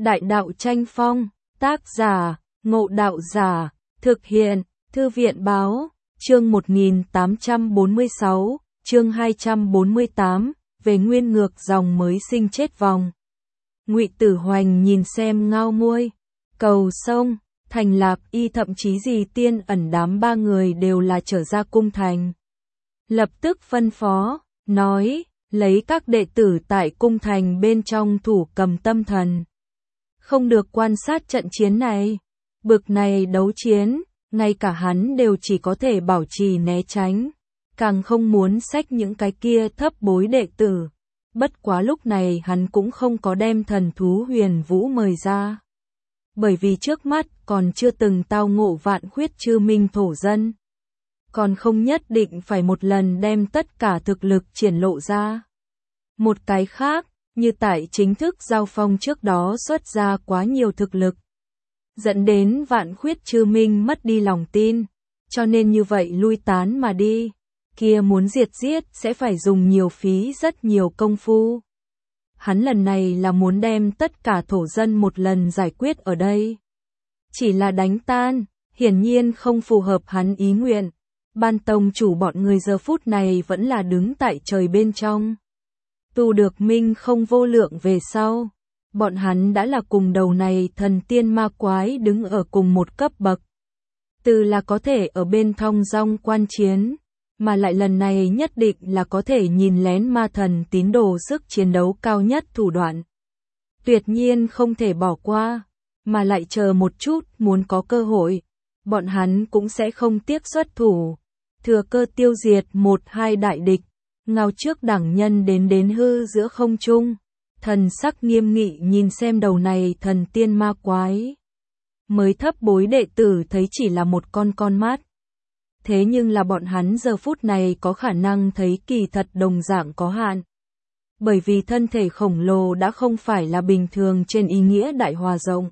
Đại đạo tranh phong, tác giả, Ngộ Đạo Giả, thực hiện, Thư viện Báo, chương 1846, chương 248, về nguyên ngược dòng mới sinh chết vòng. Ngụy Tử Hoành nhìn xem Ngao Muôi, Cầu Sông, Thành Lạp Y thậm chí Dì Tiên Ẩn đám ba người đều là trở ra cung thành. Lập tức phân phó, nói, lấy các đệ tử tại cung thành bên trong thủ cầm tâm thần. Không được quan sát trận chiến này. Bực này đấu chiến, ngay cả hắn đều chỉ có thể bảo trì né tránh. Càng không muốn xách những cái kia thấp bối đệ tử. Bất quá lúc này hắn cũng không có đem thần thú Huyền Vũ mời ra. Bởi vì trước mắt còn chưa từng tao ngộ vạn khuyết chư minh thổ dân. Còn không nhất định phải một lần đem tất cả thực lực triển lộ ra. Một cái khác, như tại chính thức giao phong trước đó xuất ra quá nhiều thực lực. Dẫn đến vạn khuyết chư minh mất đi lòng tin. Cho nên như vậy lui tán mà đi. Kia muốn diệt giết sẽ phải dùng nhiều phí rất nhiều công phu. Hắn lần này là muốn đem tất cả thổ dân một lần giải quyết ở đây. Chỉ là đánh tan, hiển nhiên không phù hợp hắn ý nguyện. Ban tông chủ bọn người giờ phút này vẫn là đứng tại trời bên trong. Tu được minh không vô lượng về sau. Bọn hắn đã là cùng đầu này thần tiên ma quái đứng ở cùng một cấp bậc. Từ là có thể ở bên thong dong quan chiến. Mà lại lần này nhất định là có thể nhìn lén ma thần tín đồ sức chiến đấu cao nhất thủ đoạn. Tuyệt nhiên không thể bỏ qua. Mà lại chờ một chút muốn có cơ hội. Bọn hắn cũng sẽ không tiếc xuất thủ. Thừa cơ tiêu diệt một hai đại địch. Ngao trước đẳng nhân đến hư giữa không trung. Thần sắc nghiêm nghị nhìn xem đầu này thần tiên ma quái. Mới thấp bối đệ tử thấy chỉ là một con mắt. Thế nhưng là bọn hắn giờ phút này có khả năng thấy kỳ thật đồng dạng có hạn. Bởi vì thân thể khổng lồ đã không phải là bình thường trên ý nghĩa đại hòa rộng.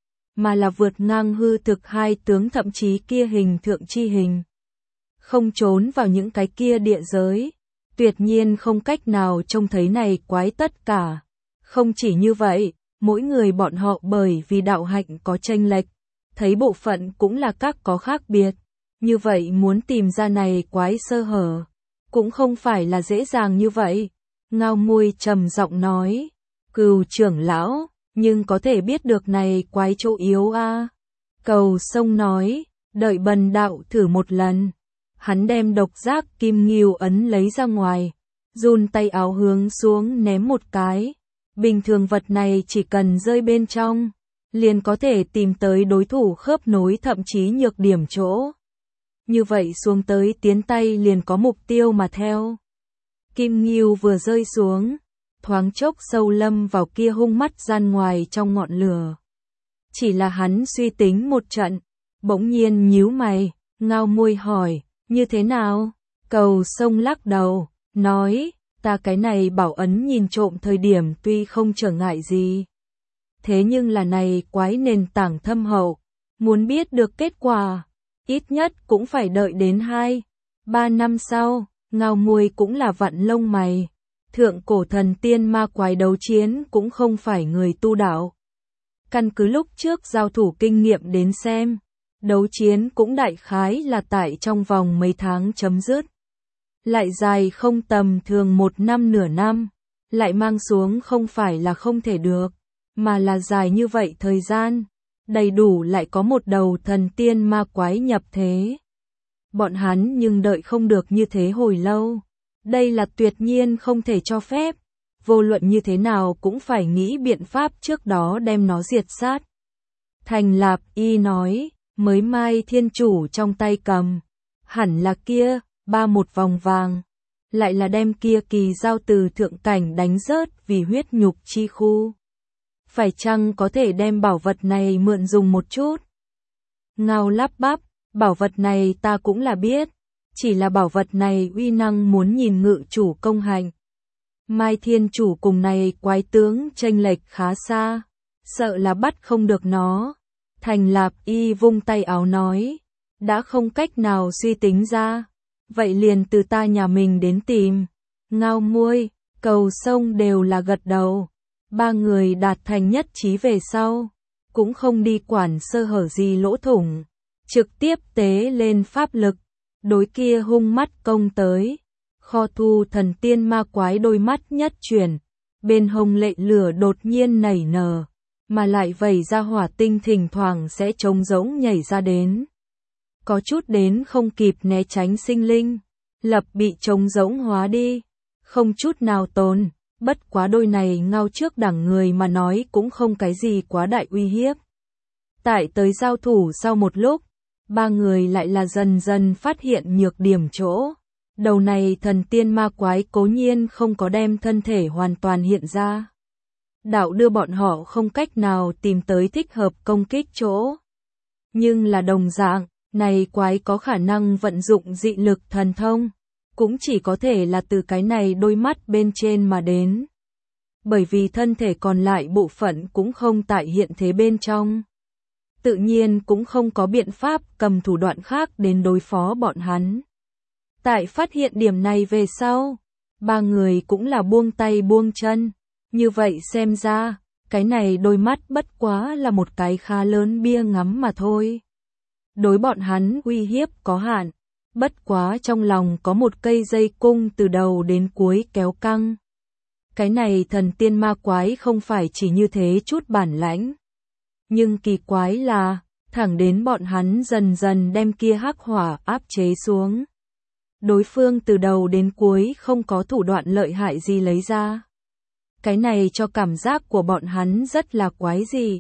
Mà là vượt ngang hư thực hai tướng thậm chí kia hình thượng chi hình. Không trốn vào những cái kia địa giới. Tuyệt nhiên không cách nào trông thấy này quái tất cả. Không chỉ như vậy, mỗi người bọn họ bởi vì đạo hạnh có chênh lệch, thấy bộ phận cũng là các có khác biệt. Như vậy muốn tìm ra này quái sơ hở, cũng không phải là dễ dàng như vậy. Ngao Muôi trầm giọng nói, Cừu trưởng lão, nhưng có thể biết được này quái chỗ yếu a. Cầu Sông nói, đợi bần đạo thử một lần. Hắn đem độc giác kim ngưu ấn lấy ra ngoài, run tay áo hướng xuống ném một cái. Bình thường vật này chỉ cần rơi bên trong, liền có thể tìm tới đối thủ khớp nối thậm chí nhược điểm chỗ. Như vậy xuống tới tiến tay liền có mục tiêu mà theo. Kim ngưu vừa rơi xuống, thoáng chốc sâu lâm vào kia hung mắt gian ngoài trong ngọn lửa. Chỉ là hắn suy tính một trận, bỗng nhiên nhíu mày, Ngao Muôi hỏi, như thế nào? Cầu Sông lắc đầu, nói, ta cái này bảo ấn nhìn trộm thời điểm tuy không trở ngại gì. Thế nhưng là này quái nền tảng thâm hậu, muốn biết được kết quả, ít nhất cũng phải đợi đến 2-3 năm sau. Ngao Muôi cũng là vặn lông mày. Thượng cổ thần tiên ma quái đấu chiến cũng không phải người tu đạo. Căn cứ lúc trước giao thủ kinh nghiệm đến xem, đấu chiến cũng đại khái là tại trong vòng mấy tháng chấm dứt. Lại dài không tầm thường 1 năm nửa năm, lại mang xuống không phải là không thể được, mà là dài như vậy thời gian, đầy đủ lại có một đầu thần tiên ma quái nhập thế. Bọn hắn nhưng đợi không được như thế hồi lâu, đây là tuyệt nhiên không thể cho phép, vô luận như thế nào cũng phải nghĩ biện pháp trước đó đem nó diệt sát. Thành Lạp Y nói, mới Mai Thiên Chủ trong tay cầm, hẳn là kia, 31 vòng vàng, lại là đem kia kỳ giao từ thượng cảnh đánh rớt vì huyết nhục chi khu. Phải chăng có thể đem bảo vật này mượn dùng một chút? Ngao lắp bắp, bảo vật này ta cũng là biết, chỉ là bảo vật này uy năng muốn nhìn ngự chủ công hành. Mai Thiên Chủ cùng này quái tướng chênh lệch khá xa, sợ là bắt không được nó. Thành Lạp Y vung tay áo nói, đã không cách nào suy tính ra, vậy liền từ ta nhà mình đến tìm. Ngao Muôi, Cầu Sông đều là gật đầu. Ba người đạt thành nhất trí về sau, cũng không đi quản sơ hở gì lỗ thủng, trực tiếp tế lên pháp lực, đối kia hung mắt công tới. Kho thu thần tiên ma quái đôi mắt nhất chuyển, bên hông lệ lửa đột nhiên nảy nở, mà lại vẩy ra hỏa tinh thỉnh thoảng sẽ trống rỗng nhảy ra đến. Có chút đến không kịp né tránh sinh linh, lập bị trống rỗng hóa đi, không chút nào tồn, bất quá đôi này ngao trước đẳng người mà nói cũng không cái gì quá đại uy hiếp. Tại tới giao thủ sau một lúc, ba người lại là dần dần phát hiện nhược điểm chỗ. Đầu này thần tiên ma quái cố nhiên không có đem thân thể hoàn toàn hiện ra. Đạo đưa bọn họ không cách nào tìm tới thích hợp công kích chỗ. Nhưng là đồng dạng, này quái có khả năng vận dụng dị lực thần thông, cũng chỉ có thể là từ cái này đôi mắt bên trên mà đến. Bởi vì thân thể còn lại bộ phận cũng không tại hiện thế bên trong. Tự nhiên cũng không có biện pháp cầm thủ đoạn khác đến đối phó bọn hắn. Tại phát hiện điểm này về sau, ba người cũng là buông tay buông chân. Như vậy xem ra, cái này đôi mắt bất quá là một cái khá lớn bia ngắm mà thôi. Đối bọn hắn uy hiếp có hạn, bất quá trong lòng có một cây dây cung từ đầu đến cuối kéo căng. Cái này thần tiên ma quái không phải chỉ như thế chút bản lãnh. Nhưng kỳ quái là, thẳng đến bọn hắn dần dần đem kia hắc hỏa áp chế xuống. Đối phương từ đầu đến cuối không có thủ đoạn lợi hại gì lấy ra. Cái này cho cảm giác của bọn hắn rất là quái dị.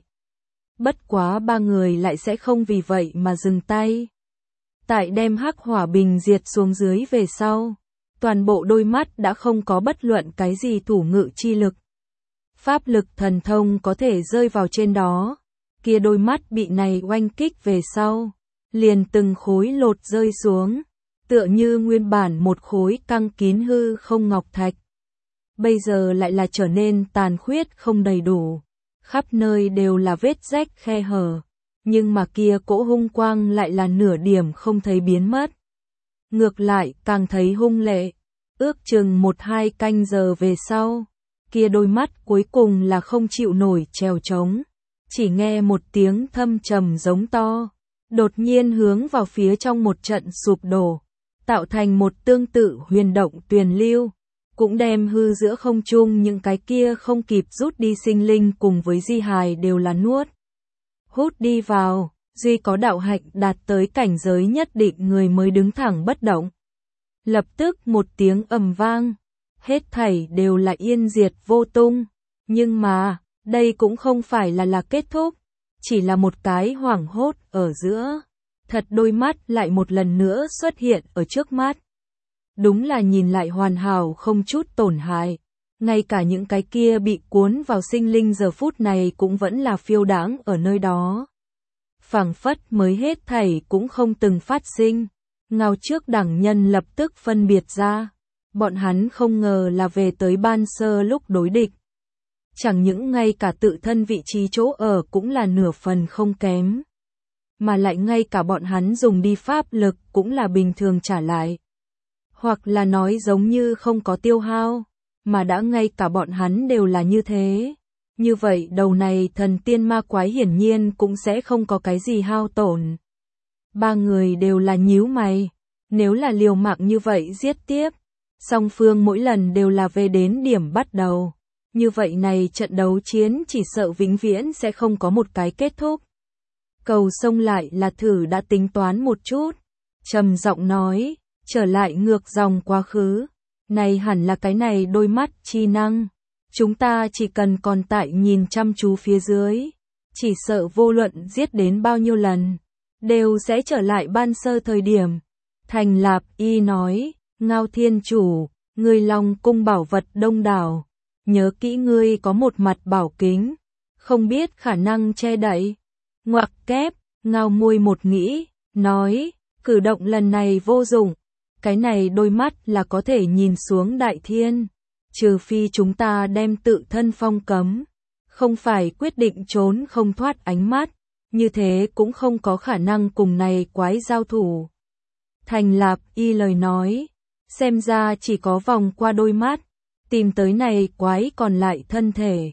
Bất quá ba người lại sẽ không vì vậy mà dừng tay. Tại đem hắc hỏa bình diệt xuống dưới về sau, toàn bộ đôi mắt đã không có bất luận cái gì thủ ngự chi lực. Pháp lực thần thông có thể rơi vào trên đó, kia đôi mắt bị này oanh kích về sau, liền từng khối lột rơi xuống, tựa như nguyên bản một khối căng kín hư không ngọc thạch. Bây giờ lại là trở nên tàn khuyết không đầy đủ, khắp nơi đều là vết rách khe hở, nhưng mà kia cỗ hung quang lại là nửa điểm không thấy biến mất. Ngược lại càng thấy hung lệ, ước chừng 1-2 canh giờ về sau, kia đôi mắt cuối cùng là không chịu nổi trèo trống, chỉ nghe một tiếng thâm trầm giống to, đột nhiên hướng vào phía trong một trận sụp đổ, tạo thành một tương tự huyền động tuyền lưu, cũng đem hư giữa không trung những cái kia không kịp rút đi sinh linh cùng với di hài đều là nuốt. Hút đi vào, duy có đạo hạnh đạt tới cảnh giới nhất định người mới đứng thẳng bất động. Lập tức một tiếng ầm vang, hết thảy đều là yên diệt vô tung, nhưng mà, đây cũng không phải là kết thúc, chỉ là một cái hoảng hốt ở giữa. Thật đôi mắt lại một lần nữa xuất hiện ở trước mắt. Đúng là nhìn lại hoàn hảo không chút tổn hại. Ngay cả những cái kia bị cuốn vào sinh linh giờ phút này cũng vẫn là phiêu đãng ở nơi đó. Phảng phất mới hết thảy cũng không từng phát sinh. Ngao trước đẳng nhân lập tức phân biệt ra. Bọn hắn không ngờ là về tới ban sơ lúc đối địch. Chẳng những ngay cả tự thân vị trí chỗ ở cũng là nửa phần không kém. Mà lại ngay cả bọn hắn dùng đi pháp lực cũng là bình thường trả lại. Hoặc là nói giống như không có tiêu hao, mà đã ngay cả bọn hắn đều là như thế. Như vậy đầu này thần tiên ma quái hiển nhiên cũng sẽ không có cái gì hao tổn. Ba người đều là nhíu mày, nếu là liều mạng như vậy giết tiếp, song phương mỗi lần đều là về đến điểm bắt đầu. Như vậy này trận đấu chiến chỉ sợ vĩnh viễn sẽ không có một cái kết thúc. Cầu sông lại là thử đã tính toán một chút, trầm giọng nói, trở lại ngược dòng quá khứ, này hẳn là cái này đôi mắt chi năng, chúng ta chỉ cần còn tại nhìn chăm chú phía dưới, chỉ sợ vô luận giết đến bao nhiêu lần, đều sẽ trở lại ban sơ thời điểm. Thành Lạp Y nói, Ngao Thiên Chủ, ngươi Long cung bảo vật đông đảo, nhớ kỹ ngươi có một mặt bảo kính, không biết khả năng che đậy. Ngoặc kép, Ngao môi một nghĩ, nói, cử động lần này vô dụng, cái này đôi mắt là có thể nhìn xuống đại thiên, trừ phi chúng ta đem tự thân phong cấm, không phải quyết định trốn không thoát ánh mắt, như thế cũng không có khả năng cùng này quái giao thủ. Thành Lạp Y lời nói, xem ra chỉ có vòng qua đôi mắt, tìm tới này quái còn lại thân thể,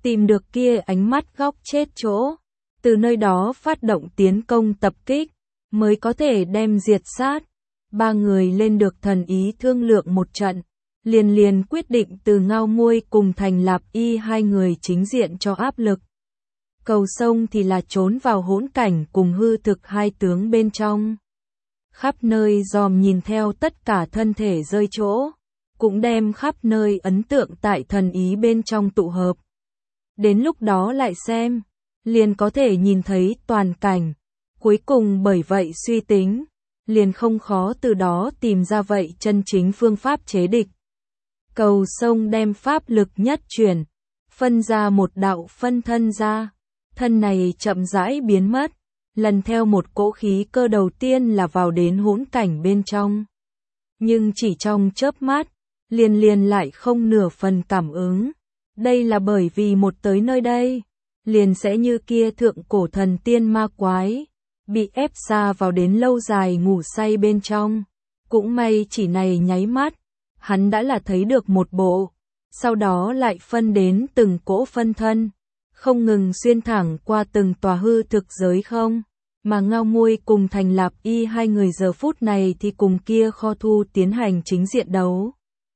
tìm được kia ánh mắt góc chết chỗ, từ nơi đó phát động tiến công tập kích, mới có thể đem diệt sát. Ba người lên được thần ý thương lượng một trận, liền quyết định từ Ngao Muôi cùng Thành Lạp Y hai người chính diện cho áp lực. Cầu Sông thì là trốn vào hỗn cảnh cùng hư thực hai tướng bên trong. Khắp nơi dòm nhìn theo tất cả thân thể rơi chỗ, cũng đem khắp nơi ấn tượng tại thần ý bên trong tụ hợp. Đến lúc đó lại xem, liền có thể nhìn thấy toàn cảnh. Cuối cùng bởi vậy suy tính, liền không khó từ đó tìm ra vậy chân chính phương pháp chế địch. Cầu Sông đem pháp lực nhất chuyển, phân ra một đạo phân thân ra, thân này chậm rãi biến mất, lần theo một cỗ khí cơ đầu tiên là vào đến hỗn cảnh bên trong. Nhưng chỉ trong chớp mắt, liền lại không nửa phần cảm ứng. Đây là bởi vì một tới nơi đây, liền sẽ như kia thượng cổ thần tiên ma quái, bị ép xa vào đến lâu dài ngủ say bên trong. Cũng may chỉ này nháy mắt, hắn đã là thấy được một bộ, sau đó lại phân đến từng cỗ phân thân, không ngừng xuyên thẳng qua từng tòa hư thực giới không, mà Ngao Muôi cùng Thành Lạp Y hai người giờ phút này thì cùng kia Kho Thu tiến hành chính diện đấu.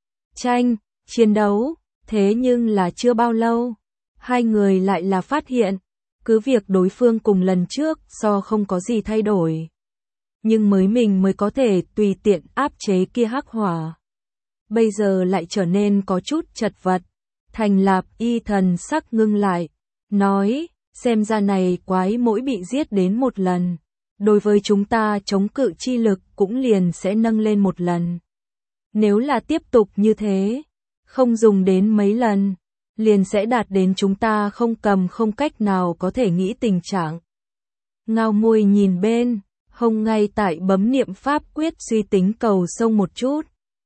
Chiến đấu, thế nhưng là chưa bao lâu, hai người lại là phát hiện, cứ việc đối phương cùng lần trước so không có gì thay đổi, nhưng mình mới có thể tùy tiện áp chế kia hắc hỏa. Bây giờ lại trở nên có chút chật vật. Thành Lạp Y thần sắc ngưng lại, nói, xem ra này quái mỗi bị giết đến một lần, đối với chúng ta chống cự chi lực cũng liền sẽ nâng lên một lần. Nếu là tiếp tục như thế, không dùng đến mấy lần, liền sẽ đạt đến chúng ta không cách nào có thể nghĩ tình trạng. Ngao Muôi nhìn bên, hông ngay tại bấm niệm pháp quyết suy tính Cầu Sông một chút.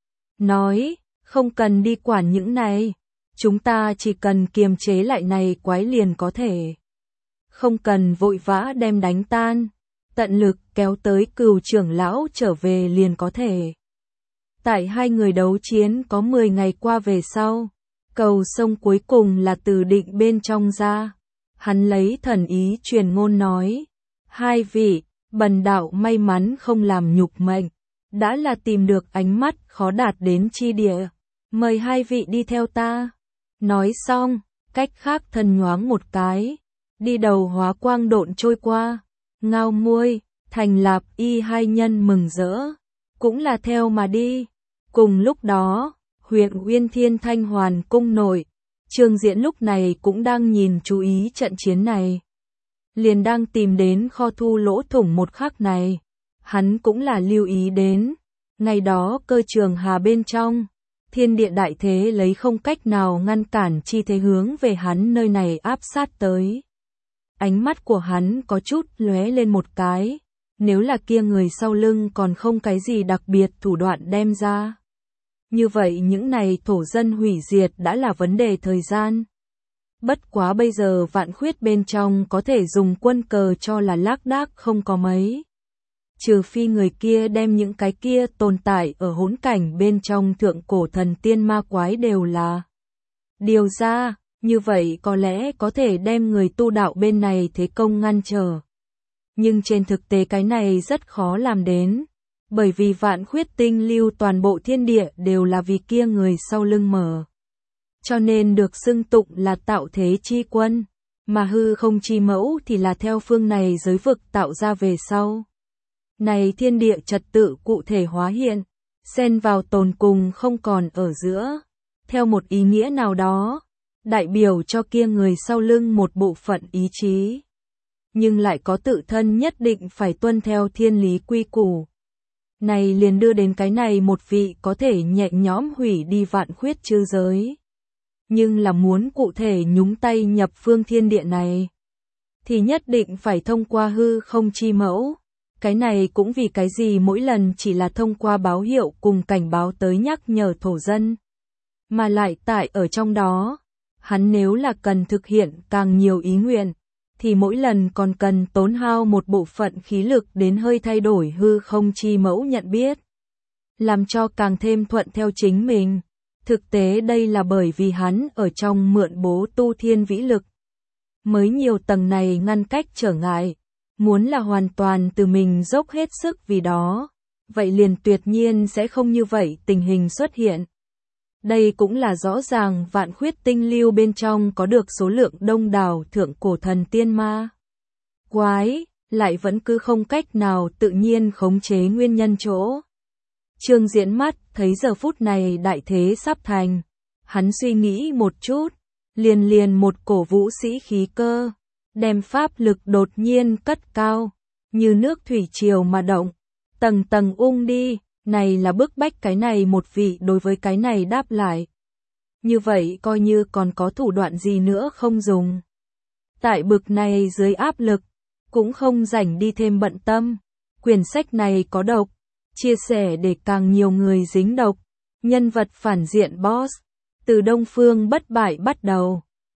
Nói, không cần đi quản những này, chúng ta chỉ cần kiềm chế lại này quái liền có thể. Không cần vội vã đem đánh tan, tận lực kéo tới Cửu trưởng lão trở về liền có thể. Tại hai người đấu chiến có 10 ngày qua về sau, Cầu Sông cuối cùng là từ định bên trong ra. Hắn lấy thần ý truyền ngôn nói, hai vị, bần đạo may mắn không làm nhục mệnh, đã là tìm được ánh mắt khó đạt đến chi địa, mời hai vị đi theo ta. Nói xong, cách khác thân nhoáng một cái, đi đầu hóa quang độn trôi qua. Ngao Muôi, Thành Lạp Y hai nhân mừng rỡ, cũng là theo mà đi. Cùng lúc đó, huyện Uyên Thiên Thanh Hoàn cung nội, Trương Diễn lúc này cũng đang nhìn chú ý trận chiến này. Liền đang tìm đến Kho Thu lỗ thủng một khắc này, hắn cũng là lưu ý đến, ngày đó cơ trường hà bên trong, thiên địa đại thế lấy không cách nào ngăn cản chi thế hướng về hắn nơi này áp sát tới. Ánh mắt của hắn có chút lóe lên một cái, nếu là kia người sau lưng còn không cái gì đặc biệt thủ đoạn đem ra. Như vậy những này thổ dân hủy diệt đã là vấn đề thời gian. Bất quá bây giờ Vạn Khuyết bên trong có thể dùng quân cờ cho là lác đác không có mấy. Trừ phi người kia đem những cái kia tồn tại ở hỗn cảnh bên trong thượng cổ thần tiên ma quái đều là điều ra, như vậy có lẽ có thể đem người tu đạo bên này thế công ngăn trở. Nhưng trên thực tế cái này rất khó làm đến, bởi vì Vạn Khuyết tinh lưu toàn bộ thiên địa đều là vì kia người sau lưng mở. Cho nên được xưng tụng là tạo thế chi quân, mà hư không chi mẫu thì là theo phương này giới vực tạo ra về sau. Này thiên địa trật tự cụ thể hóa hiện, xen vào tồn cùng không còn ở giữa, theo một ý nghĩa nào đó, đại biểu cho kia người sau lưng một bộ phận ý chí. Nhưng lại có tự thân nhất định phải tuân theo thiên lý quy củ. Này liền đưa đến cái này một vị có thể nhẹ nhõm hủy đi Vạn Khuyết chư giới. Nhưng là muốn cụ thể nhúng tay nhập phương thiên địa này, thì nhất định phải thông qua hư không chi mẫu. Cái này cũng vì cái gì mỗi lần chỉ là thông qua báo hiệu cùng cảnh báo tới nhắc nhở thổ dân. Mà lại tại ở trong đó, hắn nếu là cần thực hiện càng nhiều ý nguyện, thì mỗi lần còn cần tốn hao một bộ phận khí lực đến hơi thay đổi hư không chi mẫu nhận biết. Làm cho càng thêm thuận theo chính mình. Thực tế đây là bởi vì hắn ở trong mượn bố tu thiên vĩ lực. Mới nhiều tầng này ngăn cách trở ngại. Muốn là hoàn toàn từ mình dốc hết sức vì đó. Vậy liền tuyệt nhiên sẽ không như vậy tình hình xuất hiện. Đây cũng là rõ ràng vạn khuyết tinh lưu bên trong có được số lượng đông đảo thượng cổ thần tiên ma. Quái, lại vẫn cứ không cách nào tự nhiên khống chế nguyên nhân chỗ. Trương Diễn mắt thấy giờ phút này đại thế sắp thành. Hắn suy nghĩ một chút, liền một cổ vũ sĩ khí cơ, đem pháp lực đột nhiên cất cao, như nước thủy triều mà động, tầng tầng ung đi, này là bức bách cái này một vị đối với cái này đáp lại. Như vậy coi như còn có thủ đoạn gì nữa không dùng. Tại bực này dưới áp lực, cũng không rảnh đi thêm bận tâm. Quyển sách này có độc, chia sẻ để càng nhiều người dính độc. Nhân vật phản diện boss, từ Đông Phương bất bại bắt đầu.